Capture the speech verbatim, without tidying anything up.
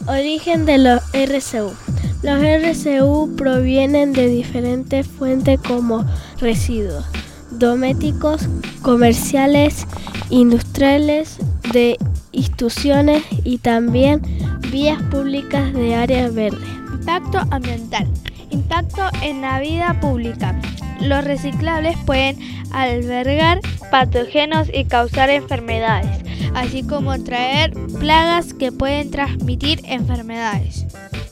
Origen de los R C U. Los R C U provienen de diferentes fuentes como residuos domésticos, comerciales, industriales, de instituciones y también vías públicas de áreas verdes. Impacto ambiental. Impacto en la vida pública. Los reciclables pueden albergar patógenos y causar enfermedades, así como traer plagas que pueden transmitir enfermedades.